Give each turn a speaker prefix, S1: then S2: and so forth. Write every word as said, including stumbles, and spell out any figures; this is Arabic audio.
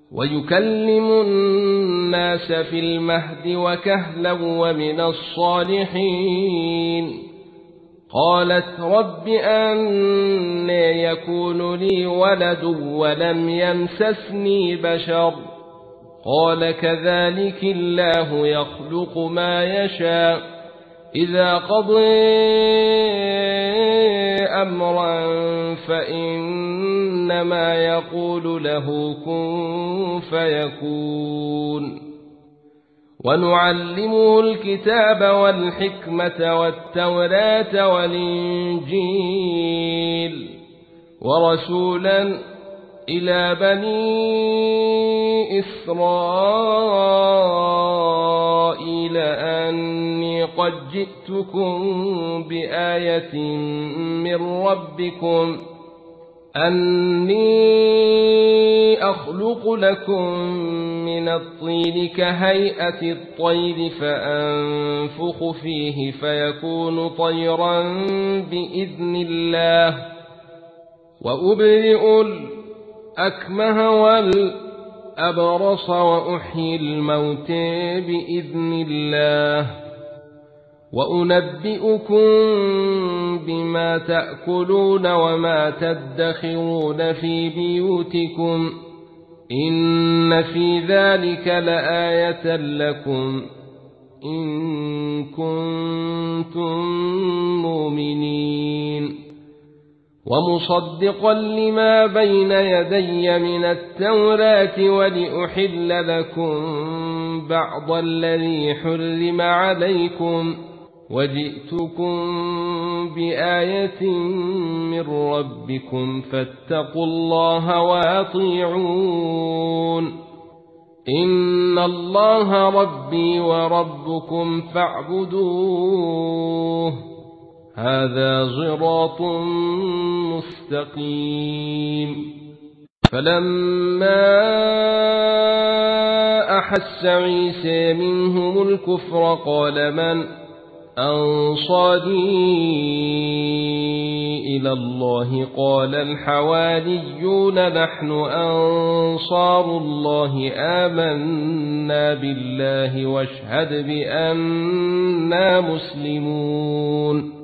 S1: ويكلم الناس في المهد وكهلا ومن الصالحين. قالت رب أنى يكون لي ولد ولم يمسسني بشر قال كذلك الله يخلق ما يشاء إذا قضى أمرا فإنما يقول له كن فيكون. ونعلمه الكتاب والحكمة والتوراة والإنجيل ورسولا إلى بني إسرائيل أني قد جئتكم بآية من ربكم أني أخلق لكم من الطين كهيئة الطير فأنفخ فيه فيكون طيرا بإذن الله وأبرئ الأكمه والأبرص وأحيي الموتى بإذن الله وأنبئكم بما تأكلون وما تدخرون في بيوتكم إن في ذلك لآية لكم إن كنتم مؤمنين. ومصدقا لما بين يدي من التوراة ولأحل لكم بعض الذي حرم عليكم وجئتكم بآية من ربكم فاتقوا الله وأطيعون إن الله ربي وربكم فاعبدوه هذا صراط مستقيم. فلما أحس عيسى منهم الكفر قال من أنصاري إلى الله قال الحواريون نحن أنصار الله آمنا بالله واشهد بأننا مسلمون.